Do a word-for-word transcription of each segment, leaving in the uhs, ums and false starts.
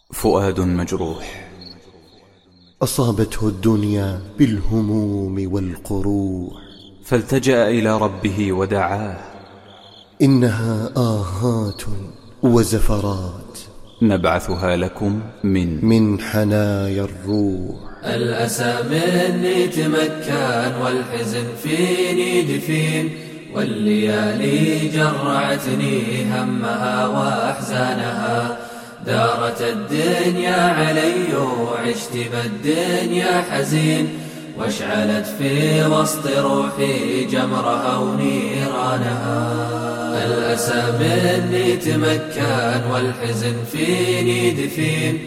فؤاد مجروح أصابته الدنيا بالهموم والقروح، فالتجأ إلى ربه ودعاه. إنها آهات وزفرات نبعثها لكم من من حنايا الروح. الأسى مني تمكن والحزن فيني دفين، والليالي جرعتني همها وأحزانها. دارت الدنيا علي وعشت بالدنيا حزين، واشعلت في وسط روحي جمرها ونيرانها. الأسى مني تمكن والحزن فيني دفين،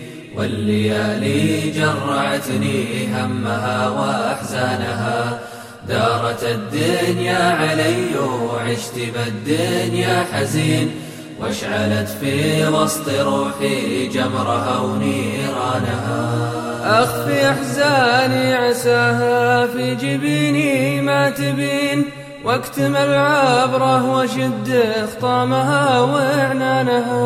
والليالي جرعتني همها وأحزانها. دارت الدنيا علي وعشت بالدنيا حزين، واشعلت في وسط روحي جمرها ونيرانها. أخفي أحزاني عساها في جبيني ما تبين، واكتم العبرة وشد خطامها وعنانها.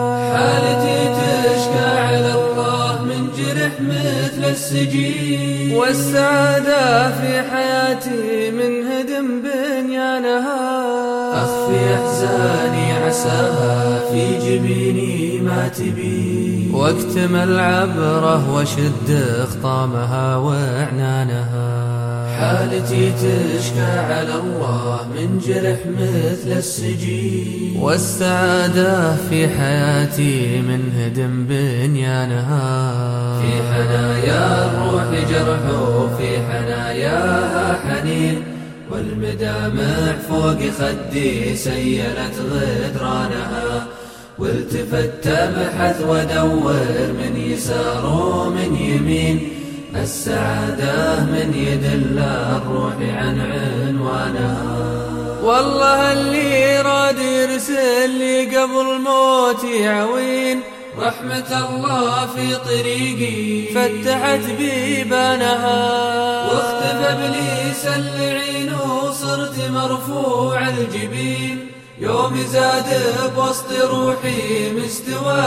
حالتي تشكى على الله من جرح مثل السجين، والسعادة في حياتي من هدم بنيانها. أخفي أحزاني عساها في جبيني ما تبين، واكتم العبرة وشد خطامها وعنانها. حالتي تشكى على الله من جرح مثل السجين، والسعادة في حياتي من هدم بنيانها. في حنايا الروح جرح وفي حناياها حنين، والمدامع فوق خدي سيلت غدرانها. والتفت تبحث ودور من يسار ومن يمين، السعادة من يدل الروح عن عنوانها. والله اللي راد يرسل لي قبل موتي عوين، رحمة الله في طريقي فتحت بيبانها. واختفى ابليس اللعين وصرت مرفوع الجبين، يوم زاد بوسط روحي مستوى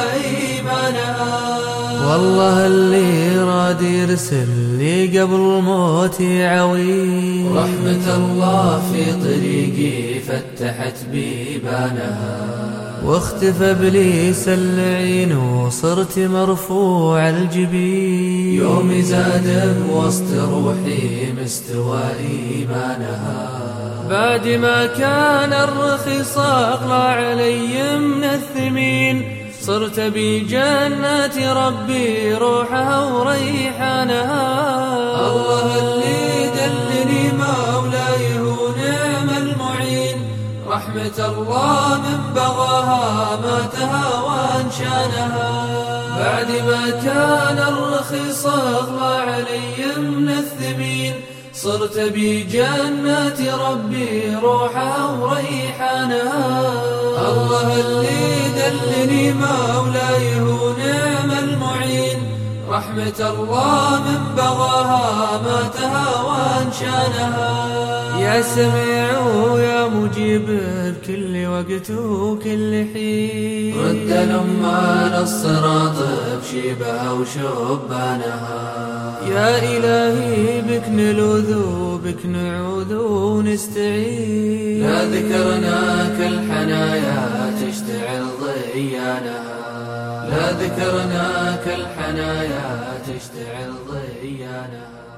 إيمانها. والله اللي راد يرسل لي قبل موتي عوين، رحمة الله في طريقي فتحت بيبانها. واختفى ابليس اللعين وصرت مرفوع الجبين، يوم زاد بوسط روحي مستوى إيمانها. بعد ما كان الرخيص أغلى علي من الثمين، صرت بجنات ربي روحها وريحانها. الله اللي دلني مولاي هو نعم المعين، رحمة الله من بغاها ما تهاوان شانها. بعد ما كان الرخيص أغلى علي من الثمين، صرت بجنات ربي روحها وريحانها. الله اللي دلني مولاي هو نعم المعين، رحمة الله من بغاها ما تهاوان شانها. يا سميع ويا مجيب بكل وقت وكل حين، رد الأمان الصراط بشيبها وشبانها. يا إلهي بك نلوذ وبك نعوذ ونستعين، لا ذكرناك الحنايا تشتعل ضيانها. لا ذكرناك الحنايا تشتعل ضيانها.